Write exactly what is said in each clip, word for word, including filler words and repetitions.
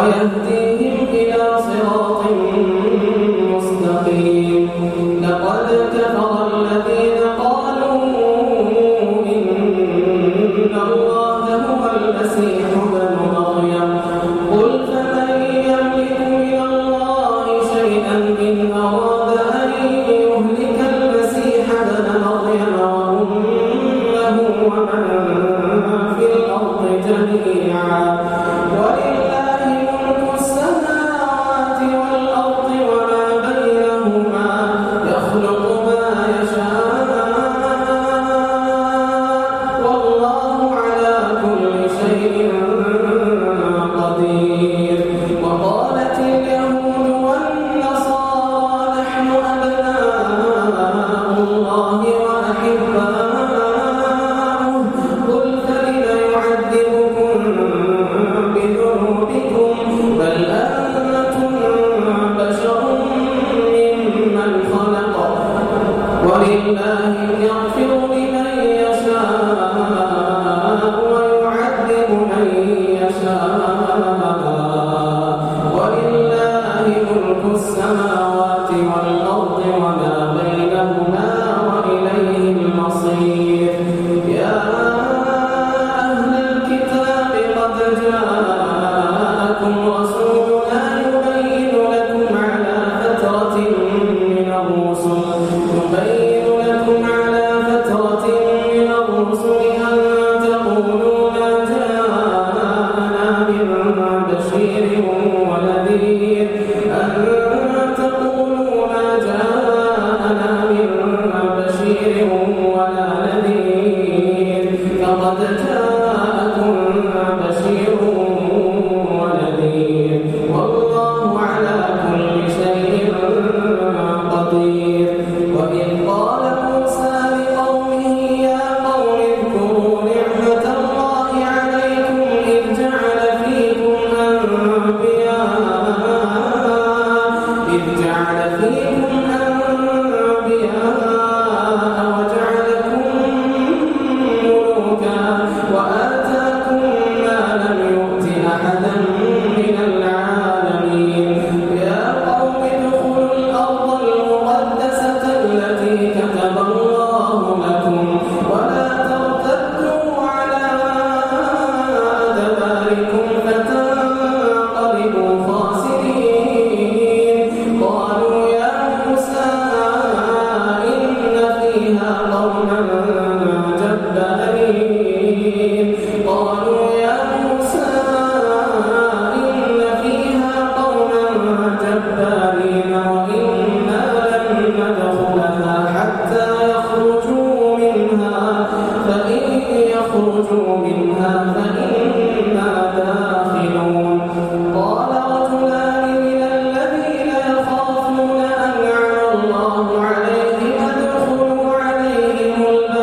ويهديهم إلى صراط مستقيم. لقد كفر الذين قالوا إن الله هو المسيح ابن مريم قل فمن يملك من الله شيئا إن أراد أن يهلك المسيح ابن مريم وأمه ومن في الأرض جميعا ولله ملك السماوات والأرض وما بينهما يخلق ما يشاء والله على كل شيء قدير. وقالت اليهود والنصارى نحن أبناء الله وأحباؤه قل فلم يعذبكم بذنوبكم بل أنتم بشر ممن خلق ولله يغفر لمن يشاء ويعذب من يشاء ولله ملك السماوات والأرض وما بينهما وإليه المصير. يا أهل الكتاب قد جاءكم رسولنا يبين لكم على فترة من الرسل يبين لكم على فترة من الرسل أن تقولوا ما جاءنا من بشير ونذير أن تقولوا ما جاءنا من بشير ولا نذير فقد جاءكم بشير ونذير والله على كل شيء قدير. وإذ قال موسى لقومه يا قوم اذكروا نعمة الله عليكم إذ جعل فيكم أنبياء إذ جعل فيكم أنبياء وجعلكم ملوكا وآتاكم ما لم يؤت أحدا من العالمين. يا قوم ادخلوا الأرض المقدسة التي كتب الله لكم ولا ترتدوا على أدباركم فتنقلبوا خاسرين. قالوا يا موسى إن فيها قوما جبارين قالوا يا موسى إن فيها قوما جبارين وإنا لن ندخلها حتى يخرجوا منها فإن يخرجوا منها فإنا داخلون. قال رجلان من الذين يخافون أنعم الله عليهم ادخلوا عليهم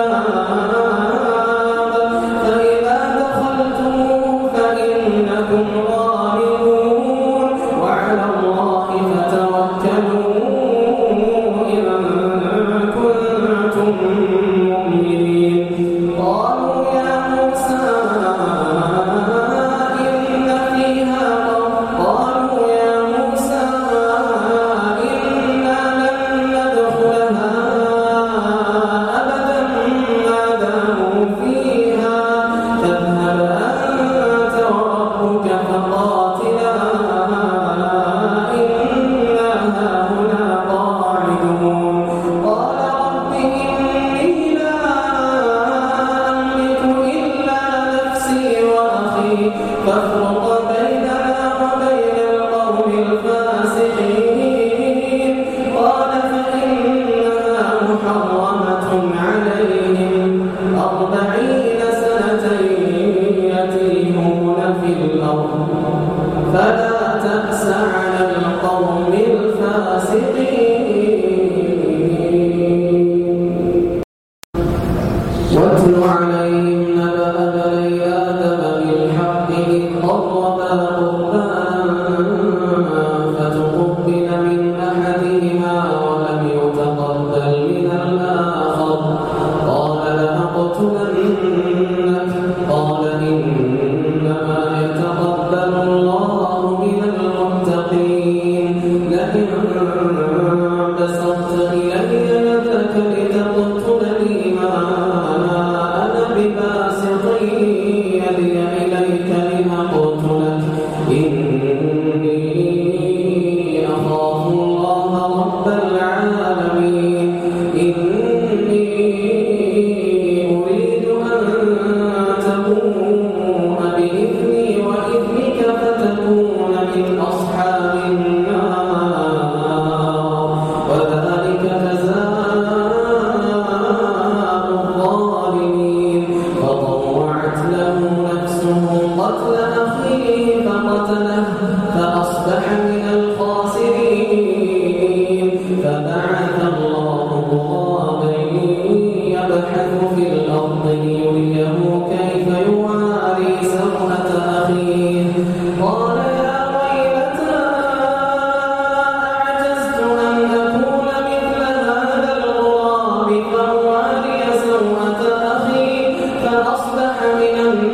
الباب فإذا دخلتموه فإنكم غالبون وعلى الله فتوكلوا إن كنتم مؤمنين. قالوا يا موسى إن فيها قالوا يا موسى إنا لن ندخلها أبدا ما داموا فيها فاذهب أنت وربك فقاتلا إنا هاهنا قاعدون. قال رب إني لا أملك إلا نفسي وأخي فافرق بيننا وبين القوم الفاسقين. قال فإنها محرمة عليهم أربعين سنة يتيهون في الأرض فلا تأس على القوم الفاسقين. واتل عليهم نبأ بني آدم بالحق إذ قربا أخيه قال يا ويلتى أعجزت أن أكون مثل هذا الغراب فأواري سوءة أخي فأصبح من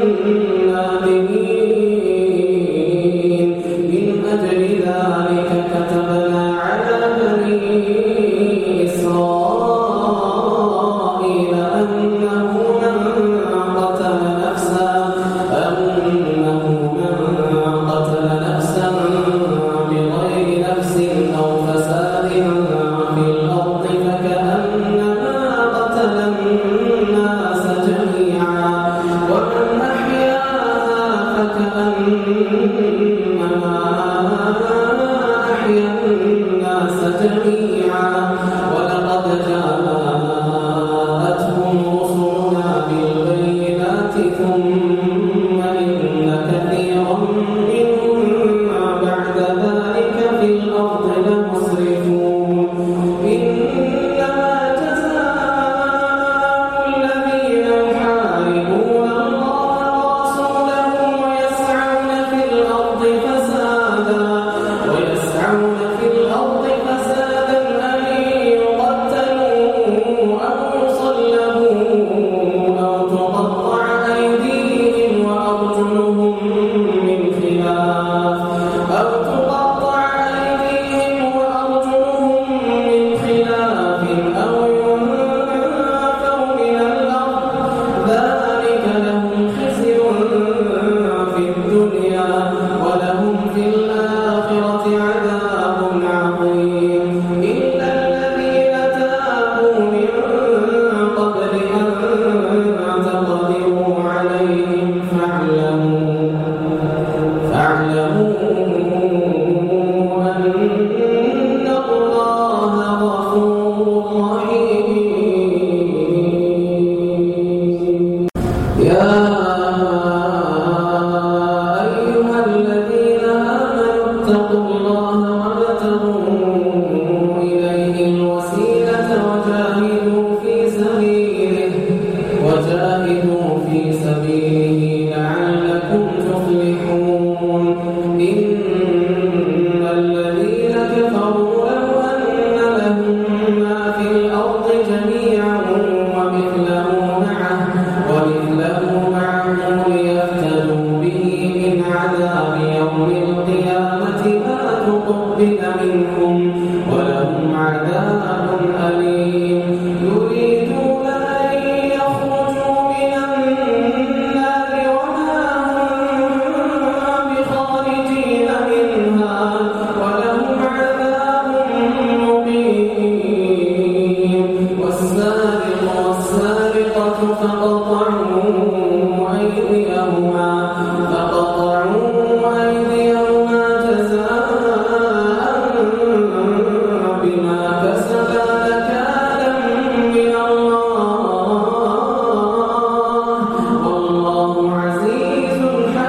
النادمين. من أجل ذلك كتبنا على بني إسرائيل أنه من قتل نفسا أنه من قتل نفسا بغير نفس أو فساد في الأرض فكأنما قتل الناس جميعا ومن أحياها فكأنما أحيا الناس جميعا. ولقد جاءتهم رسلنا بالبينات ثم إن كثيرا منهم بعد ذلك في الأرض لمسرفون. إنما جزاء الذين يحاربون الله ورسوله ويسعون في الأرض فسادا ويسعون في الأرض فسادا أن يقتلوا أو يصلبوا أو تقطع أيديهم وأرجلهم من خلاف أو تقطع أيديهم وأرجلهم من خلاف أو ينفوا من الأرض ذلك لهم خزي في الدنيا ولهم في الآخرة عذاب عظيم. إلا الذين تابوا من قبل أن تقدروا عليهم فاعلموا فاعلموا أن الله غفور رحيم. يا أيها الذين آمنوا اتقوا الله وابتغوا إليه الوسيلة وجاهدوا في سبيله وجاهدوا في سبيله لعلكم تفلحون. إن الذين كفروا لو أن لهم ما في الأرض جميعا ومثله معه ومثله معه ليفتدوا به من عذاب يوم القيامة ما تقبل منهم ولهم عذاب أليم. يريدون أن يخرجوا من النار وما هم بخارجين منها ولهم عذاب مقيم. والسارق والسارقة فقطعوا أيديهما فقطعوا أيديهما جزاء بما كسبا نكالا من الله والله عزيز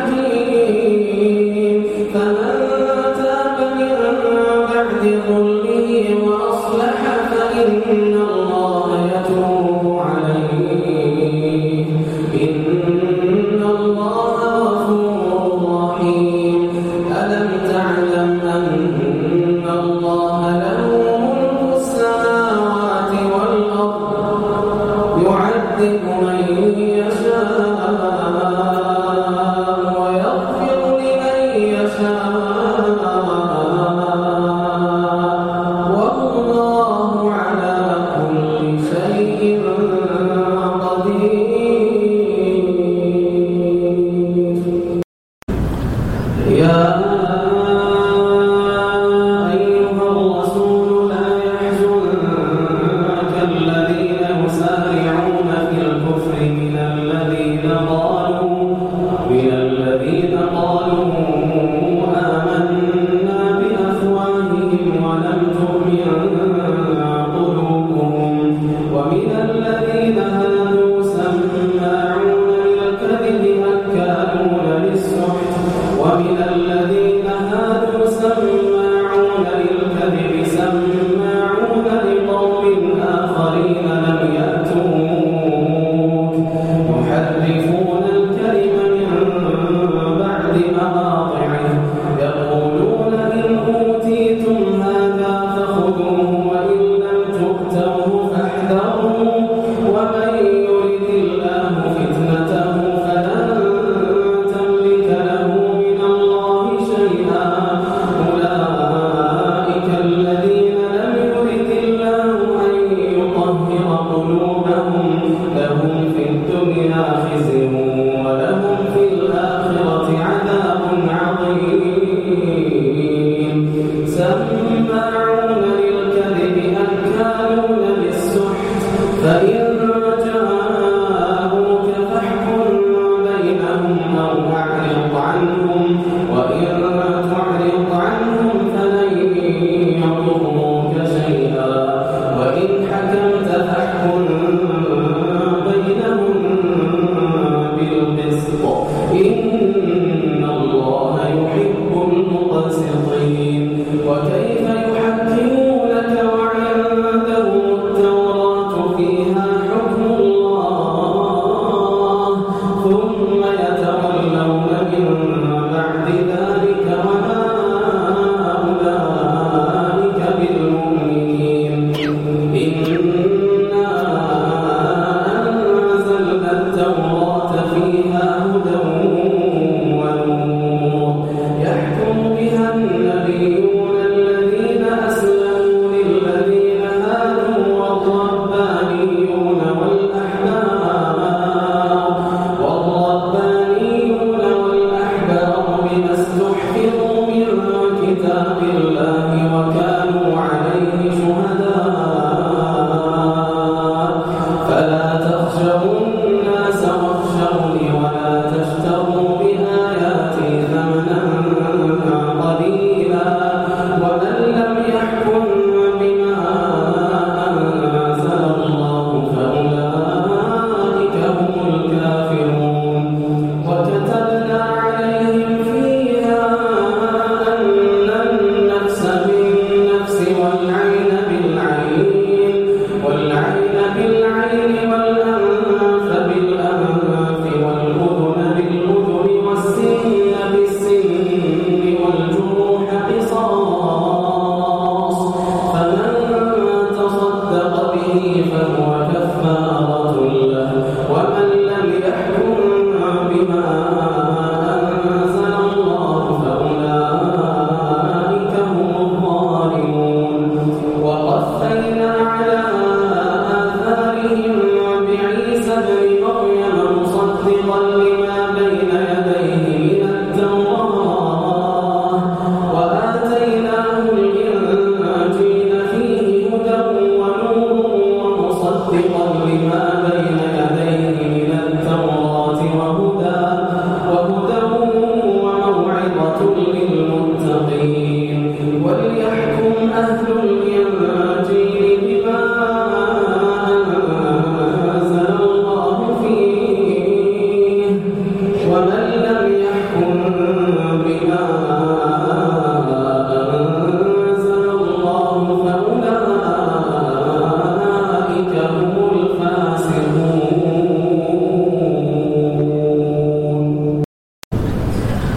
حكيم. فمن تاب من بعد ظلمه وأصلح فإن الله يتوب عليه إن الله غفور رحيم. ألم تعلم أن الله له ملك السماوات والأرض يعذب من يشاء ويغفر لمن يشاء والله على كل شيء قدير. يا أيها الرسول لا يحزنك الذين يسارعون في الكفر من الذين قالوا من الذين قالوا آمنا بأفواههم ولم تؤمن قلوبهم ومن الذين هادوا سماعون للكذب أكالون للسحت ومن الذين هادوا سماعون للكذب سماعون لقوم آخرين لم يأتوك يحرفون الكلم من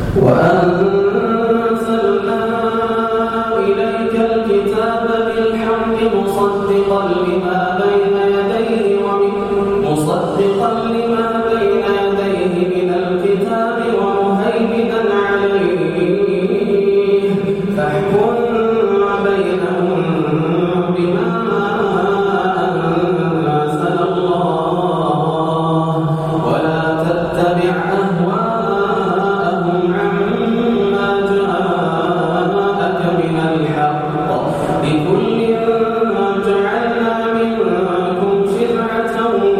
وأنزلنا إليك الكتاب بالحق مصدقا لما بين يديه ومن مصدقا لما بين يديه من الكتاب ومهيمنا عليه فاحكم بينهم بما أنزل الله ولا تتبع أهواءهم عما جاءك من الحق لكل جعلنا منكم شرعة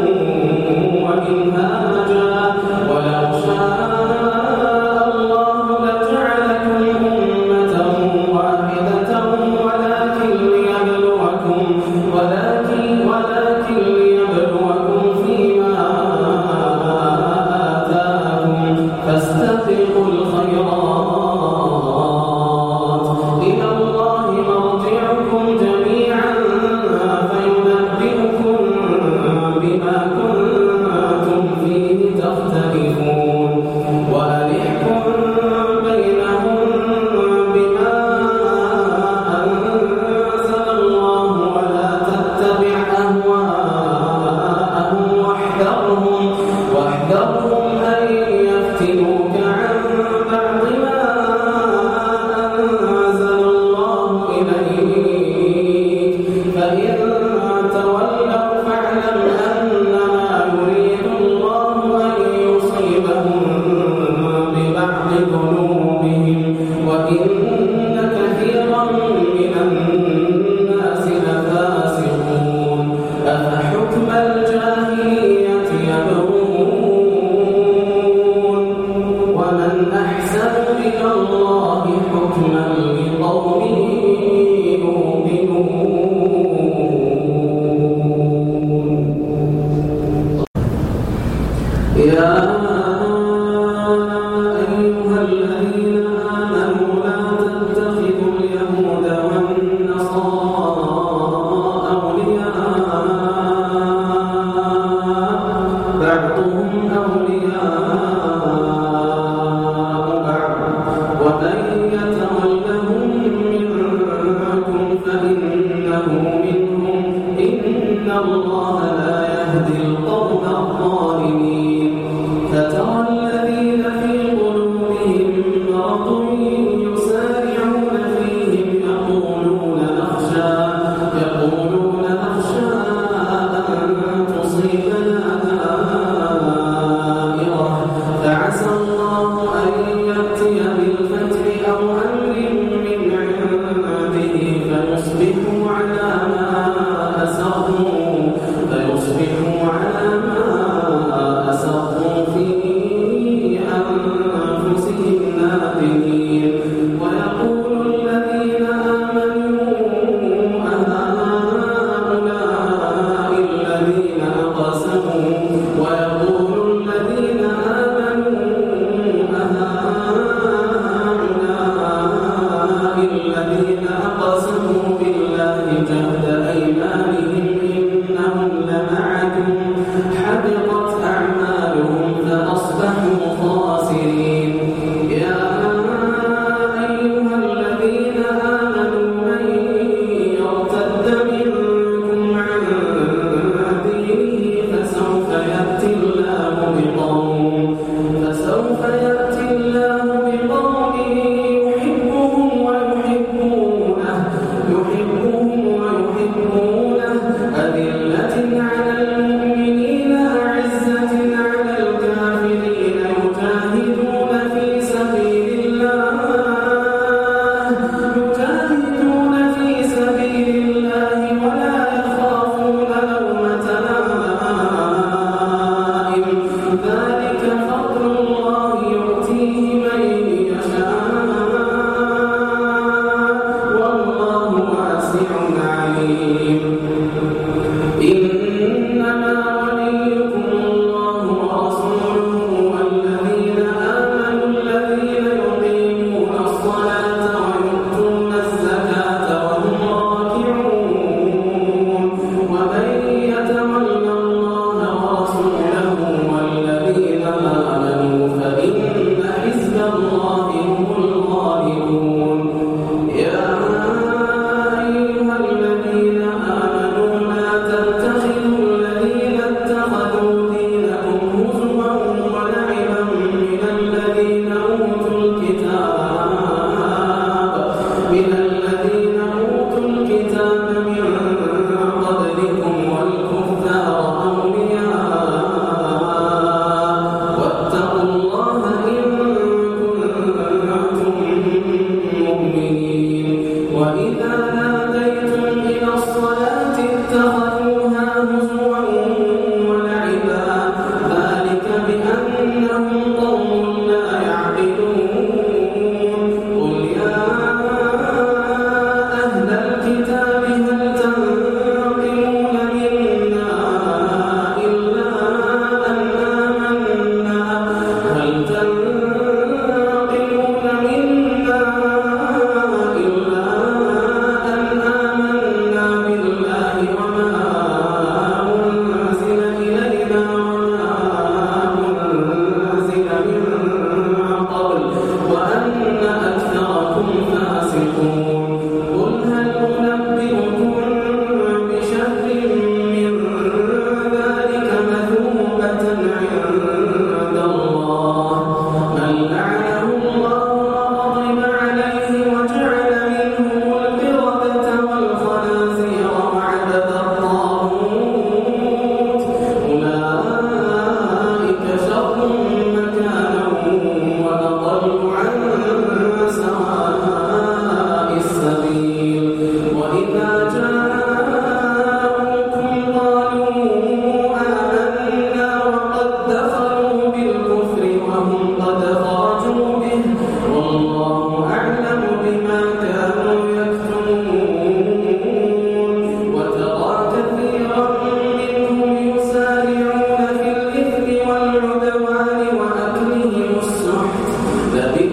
ومنهاجا ولو شاء الله لجعلكم أمة واحدة ولكن ليبلوكم ولكن ولكن ليبلوكم فيما آتاكم فاستبقوا الخيرات إلى الله مرجعكم جميعا فينبئكم بما كنتم فيه تختلفون وأنحكم بينهم بما أنزل الله ولا تتبع أهواءهم واحذرهم واحذرهم أن يفتنوك عن بعض ما أنزل الله إليك فإن تولوا فاعلم أنما يريد الله أن يصيبهم ببعض ذنوبهم وإن كثيرا من الناس لفاسقون أفحكم الجاهلية يبغون ومن أحسن من الله حكما لقوم يؤمنون يا أيها الذين آمنوا لا تتخذوا اليهود والنصارى أولياء بعضهم أولياء بعض ومن يتولهم منكم فإنه منهم إن الله لا يهدي القوم الظالمين فترى الذين في قلوبهم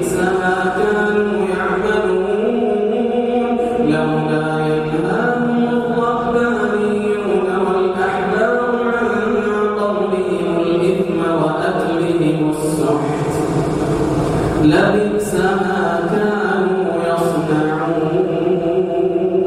لبئس ما كانوا يعملون لولا ينهاهم الربانيون والأحبار عن قولهم الإثم وأكلهم السحت لبئس ما كانوا يصنعون.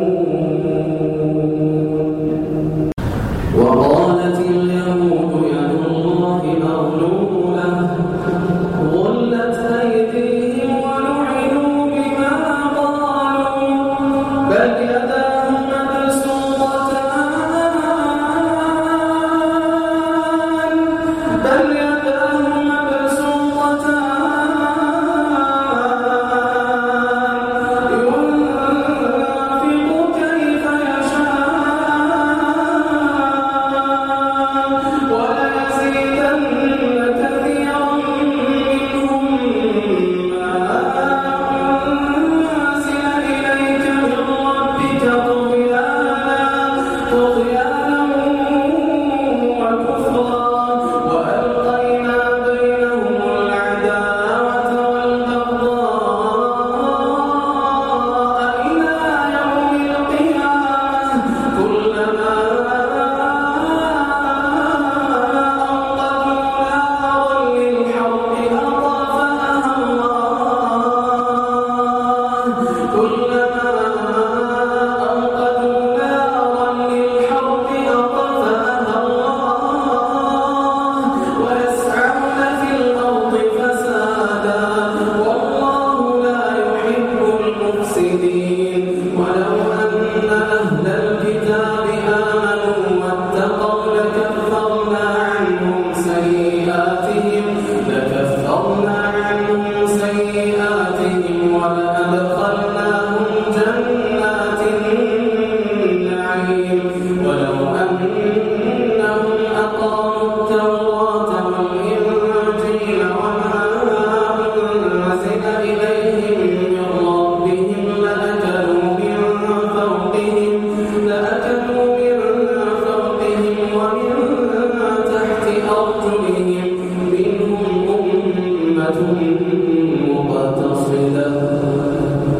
وقالت اليهود يد الله مغلولة غلت أيديهم ولعنوا بما قالوا بل يداه مبسوطتان بل يداه مبسوطتان ينفق كيف يشاء وليزيدن كثيرا منهم ما أنزل إليك من ربك طغيانا طغيانا وكفرا وألقينا بينهم العداوة والبغضاء إلى يوم القيامة كلما أوقدوا نارا للحرب أطفأها الله كلما أوقدوا نارا للحرب أطفأها الله ويسعون في الأرض فسادا والله لا يحب المفسدين. ولو أن أهل الكتاب آمنوا واتقوا لكفرنا عنهم سيئاتهم لكفرنا عنهم سيئاتهم ولأدخلناهم جنات النعيم ولو أنهم أقاموا التوراة والإنجيل وما أنزل إليهم من ربهم لأكلوا من فوقهم لأكلوا من فوقهم ومن تحت أرجلهم منهم أمة مقتصدة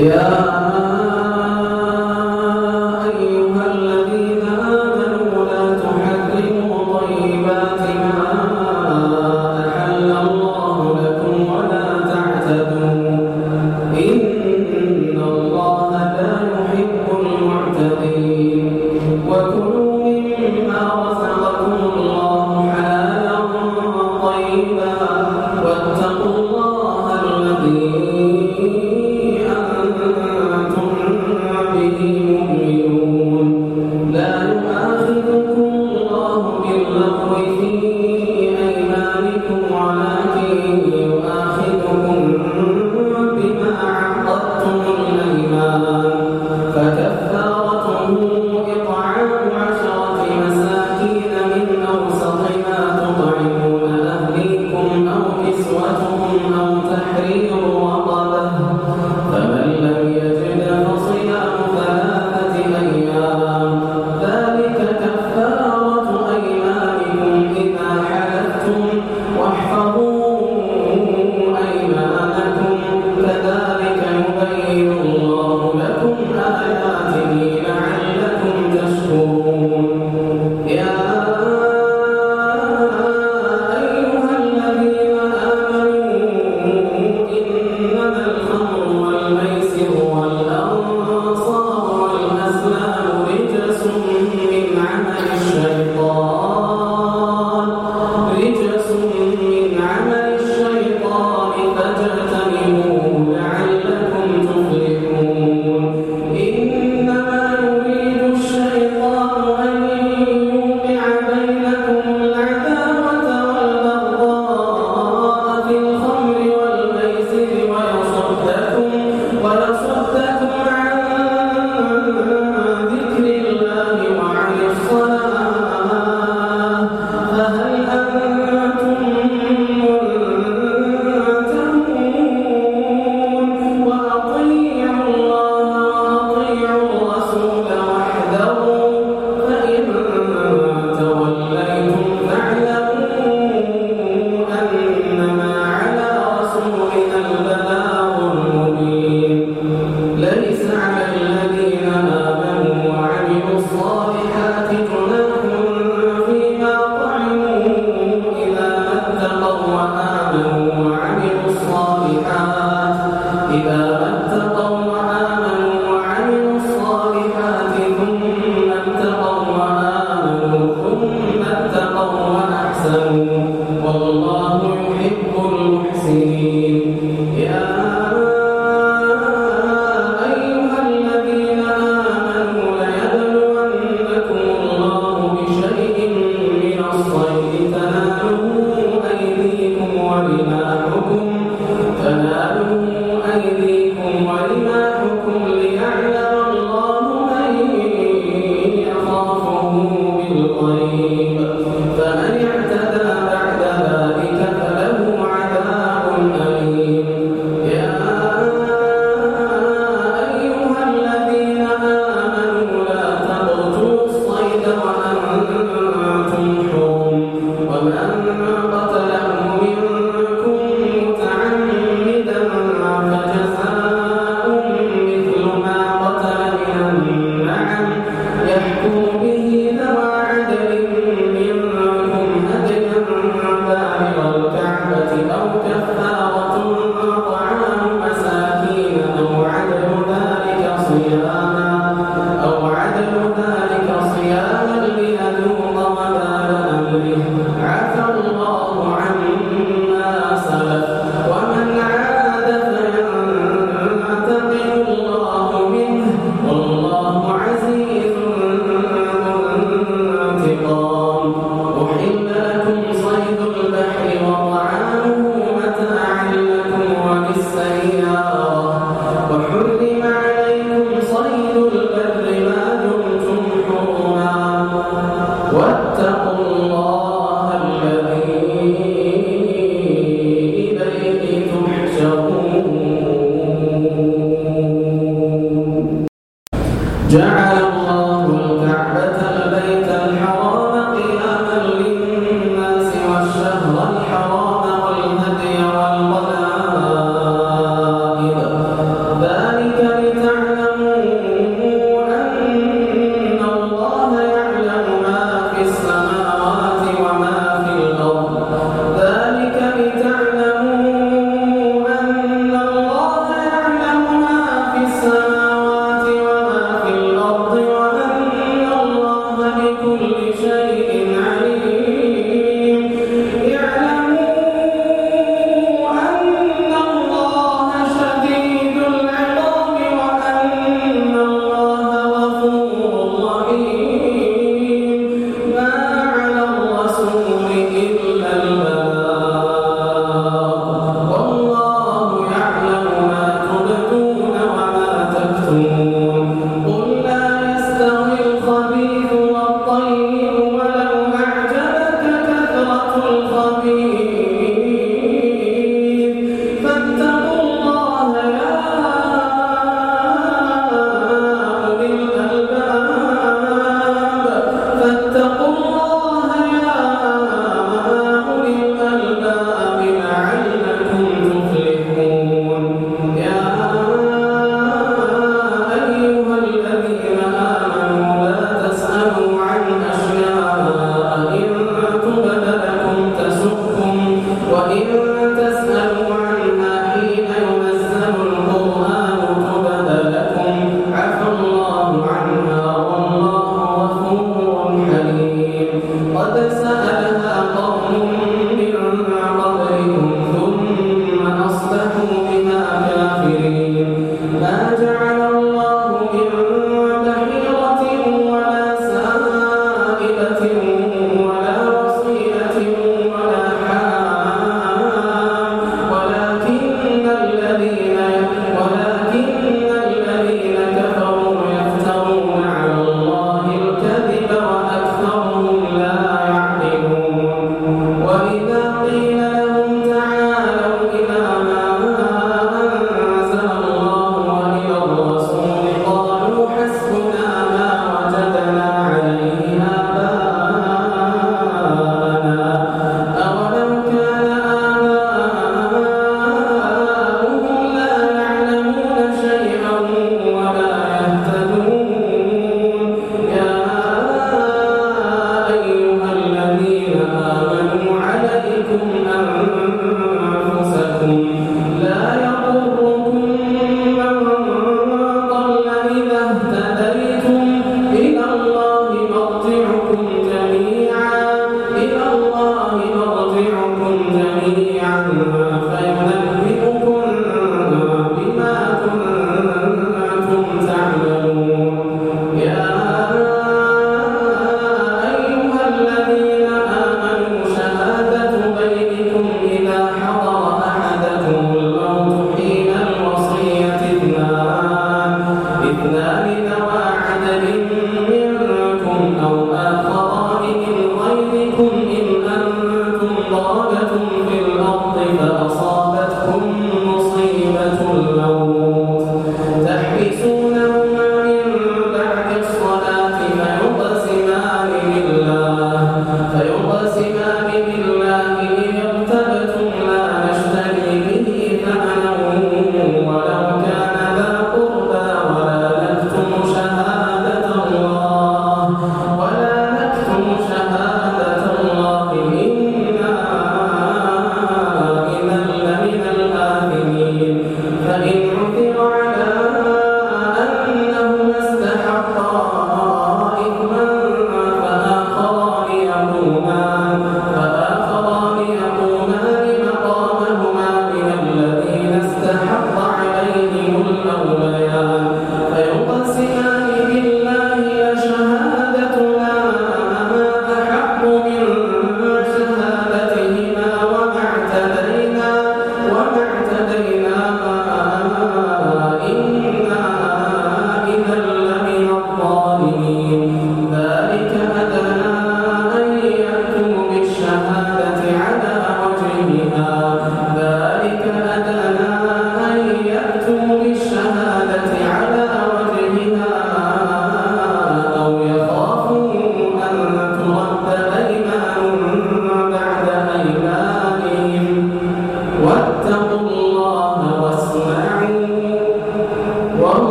جعل